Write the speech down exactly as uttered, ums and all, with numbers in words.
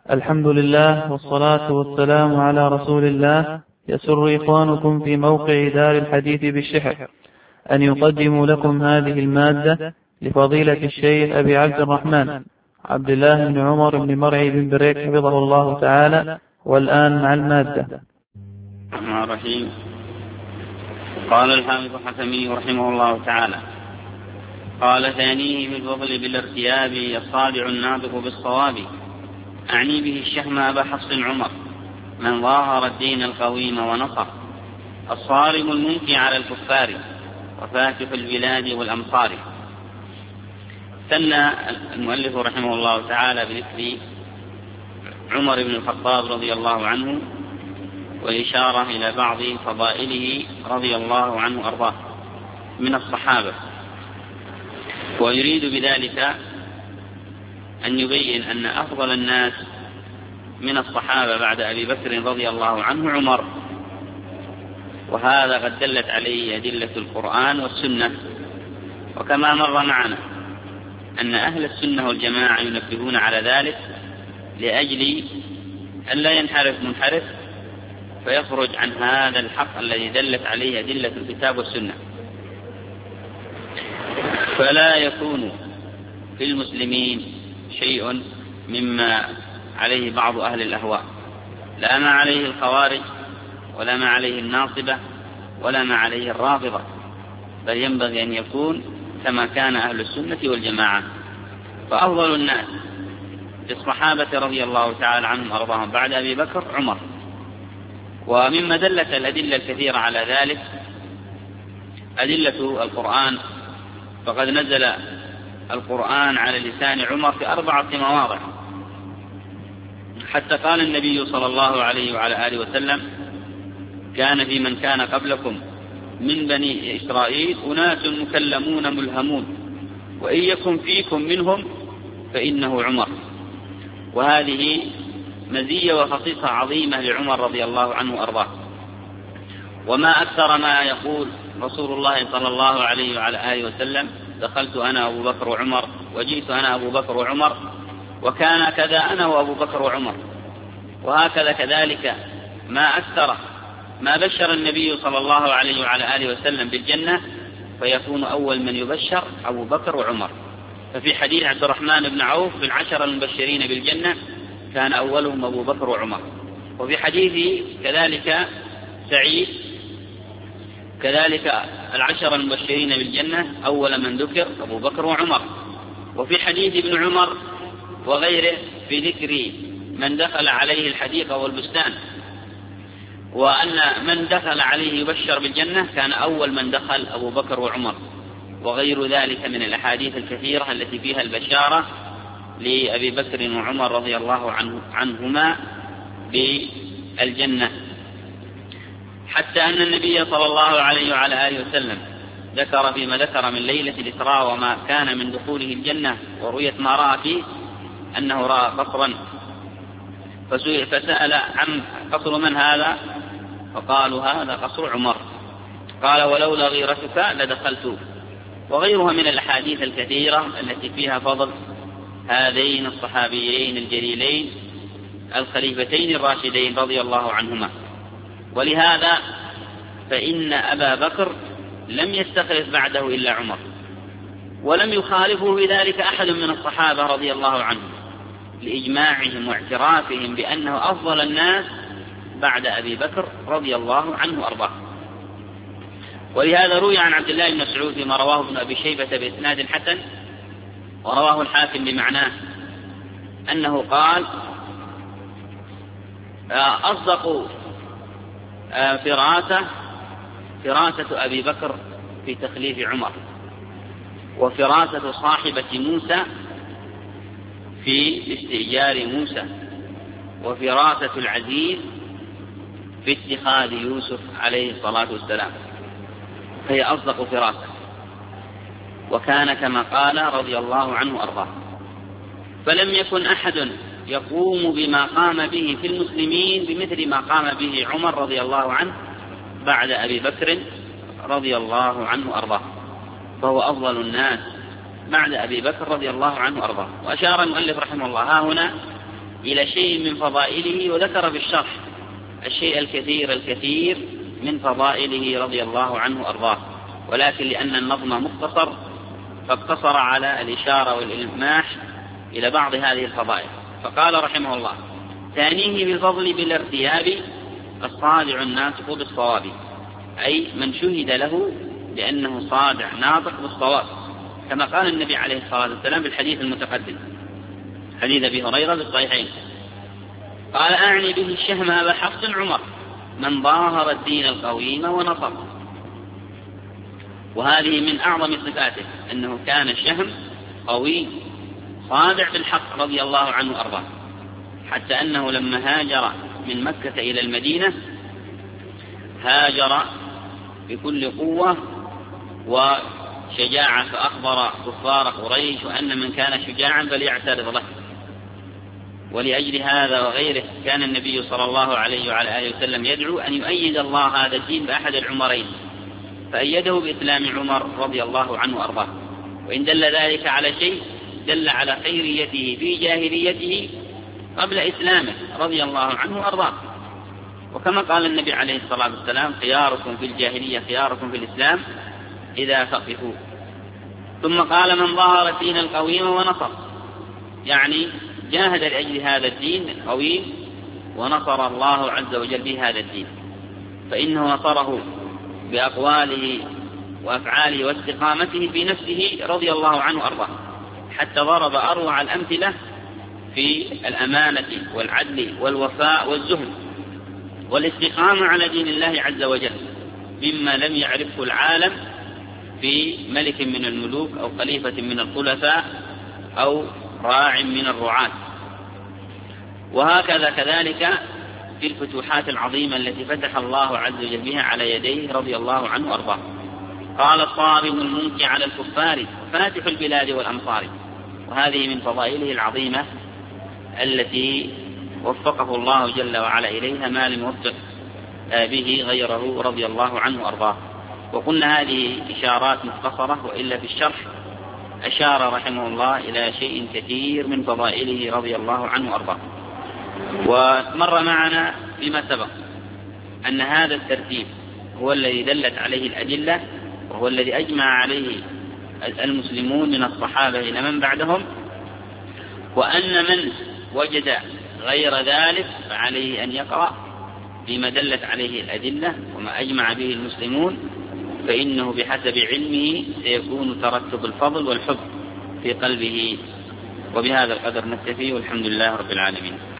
الحمد لله والصلاة والسلام على رسول الله. يسر إخوانكم في موقع دار الحديث بالشحر أن يقدموا لكم هذه المادة لفضيلة الشيخ أبي عبد الرحمن عبد الله بن عمر بن مرعي بن بريك حفظه الله تعالى. والآن مع المادة. الرحمن الرحيم. قال الحافظ الحكمي رحمه الله تعالى: قال ثانيه في الفضل بالارتياب الصادع الناطق بالصواب، أعني به الشهم أبا حفص عمر من ظاهر الدين القويم ونصر، الصارم المنكي على الكفار وفاتح البلاد والأمصار. ثنى المؤلف رحمه الله تعالى بذكر عمر بن الخطاب رضي الله عنه والإشارة إلى بعض فضائله رضي الله عنه أرضاه من الصحابة، ويريد بذلك أن يبين أن أفضل الناس من الصحابة بعد أبي بكر رضي الله عنه عمر، وهذا قد دلت عليه أدلة القرآن والسنة. وكما مر معنا أن أهل السنة والجماعة ينبهون على ذلك لأجل أن لا ينحرف منحرف فيخرج عن هذا الحق الذي دلت عليه أدلة الكتاب والسنة، فلا يكون في المسلمين شيء مما عليه بعض أهل الأهواء، لا ما عليه الخوارج ولا ما عليه الناصبة ولا ما عليه الرافضة، بل ينبغي أن يكون كما كان أهل السنة والجماعة. فأفضل الناس للصحابة رضي الله تعالى عنهم وأرضاهم بعد أبي بكر عمر. ومما دلت الأدلة الكثيرة على ذلك أدلة القرآن، فقد نزل القرآن على لسان عمر في أربعة مواضع، حتى قال النبي صلى الله عليه وعلى آله وسلم: كان في من كان قبلكم من بني إسرائيل أناس مكلمون ملهمون، وإن يكن فيكم منهم فإنه عمر. وهذه مزية وخصيصة عظيمة لعمر رضي الله عنه وأرضاه. وما أكثر ما يقول رسول الله صلى الله عليه وعلى آله وسلم: دخلت أنا أبو بكر وعمر، وجئت أنا أبو بكر وعمر، وكان كذا أنا وأبو بكر وعمر. وهكذا كذلك ما أكثر ما بشر النبي صلى الله عليه وعلى آله وسلم بالجنة فيكون أول من يبشر أبو بكر وعمر. ففي حديث عبد الرحمن بن عوف بالعشر المبشرين بالجنة كان أولهم أبو بكر وعمر. وفي حديث كذلك سعيد كذلك العشر المبشرين بالجنة أول من ذكر أبو بكر وعمر. وفي حديث ابن عمر وغيره في ذكر من دخل عليه الحديقة والبستان، وأن من دخل عليه يبشر بالجنة كان أول من دخل أبو بكر وعمر، وغير ذلك من الأحاديث الكثيرة التي فيها البشارة لأبي بكر وعمر رضي الله عنه عنهما بالجنة. حتى أن النبي صلى الله عليه وعلى آله وسلم ذكر فيما ذكر من ليلة الإسراء وما كان من دخوله الجنة ورؤية ما رأى فيه أنه رأى قصرا، فسأل عن قصر من هذا؟ فقالوا هذا قصر عمر. قال: ولولا غيرتك لدخلت. وغيرها من الأحاديث الكثيرة التي فيها فضل هذين الصحابيين الجليلين الخليفتين الراشدين رضي الله عنهما. ولهذا فإن أبا بكر لم يستخلف بعده إلا عمر، ولم يخالفه بذلك أحد من الصحابة رضي الله عنهم، لإجماعهم واعترافهم بأنه أفضل الناس بعد أبي بكر رضي الله عنه وأرضاه. ولهذا روي عن عبد الله بن مسعود فيما رواه ابن أبي شيبة بإسناد حسن، ورواه الحاكم بمعناه، أنه قال: أصدق فراسة فراسة أبي بكر في تخليف عمر، وفراسة صاحبة موسى في استئجار موسى، وفراسة العزيز في اتخاذ يوسف عليه الصلاة والسلام، فهي أصدق فراسة. وكان كما قال رضي الله عنه وأرضاه. فلم يكن أحد يقوم بما قام به في المسلمين بمثل ما قام به عمر رضي الله عنه بعد أبي بكر رضي الله عنه وأرضاه، فهو أفضل الناس بعد أبي بكر رضي الله عنه وأرضاه. وأشار المؤلف رحمه الله ها هنا إلى شيء من فضائله، وذكر في الشرح الشيء الكثير الكثير من فضائله رضي الله عنه أرضاه، ولكن لأن النظم مختصر فاقتصر على الإشارة والإلماح إلى بعض هذه الفضائل. فقال رحمه الله: ثانيه بالفضل بالارتياب الصادع الناطق بالصواب، أي من شهد له بأنه صادع ناطق بالصواب، كما قال النبي عليه الصلاة والسلام بالحديث المتقدم، حديث أبي هريرة في الصحيحين، قال: أعني به الشهم أبا حفص عمر من ظاهر الدين القويم ونصر. وهذه من أعظم صفاته، أنه كان الشهم قوي صادع بالحق رضي الله عنه أرضاه، حتى أنه لما هاجر من مكة إلى المدينة هاجر بكل قوة وشجاعة، فأخبر كفار قريش أن من كان شجاعا فليعترض له. ولأجل هذا وغيره كان النبي صلى الله عليه وعلى آله وسلم يدعو أن يؤيد الله هذا الدين بأحد العمرين، فأيده بإسلام عمر رضي الله عنه وأرضاه. وإن دل ذلك على شيء دل على خيريته في جاهليته قبل إسلامه رضي الله عنه وأرضاه. وكما قال النبي عليه الصلاة والسلام: خياركم في الجاهلية خياركم في الإسلام إذا فقهوا. ثم قال: من ظهر الدين القويم ونصر، يعني جاهد لأجل هذا الدين القويم ونصر الله عز وجل بهذا الدين، فإنه نصره بأقواله وأفعاله واستقامته في نفسه رضي الله عنه وأرضاه، حتى ضرب أروع الأمثلة في الأمانة والعدل والوفاء والزهد والاستقامة على دين الله عز وجل، مما لم يعرفه العالم في ملك من الملوك أو خليفة من الخلفاء أو راع من الرعاة. وهكذا كذلك في الفتوحات العظيمة التي فتح الله عز وجل بها على يديه رضي الله عنه وأرضاه. قال: الصارم المنكي على الكفار فاتح البلاد والأمصار. وهذه من فضائله العظيمة التي وفقه الله جل وعلا إليها ما لم يوفق به غيره رضي الله عنه وأرضاه. وقلنا هذه إشارات مختصرة، وإلا في الشرح أشار رحمه الله إلى شيء كثير من فضائله رضي الله عنه وأرضاه. ومر معنا فيما سبق أن هذا الترتيب هو الذي دلت عليه الأدلة، وهو الذي أجمع عليه المسلمون من الصحابة إلى من بعدهم، وأن من وجد غير ذلك فعليه أن يقرأ بما دلت عليه الأدلة وما أجمع به المسلمون، فإنه بحسب علمه سيكون ترتب الفضل والحب في قلبه. وبهذا القدر نكتفي، والحمد لله رب العالمين.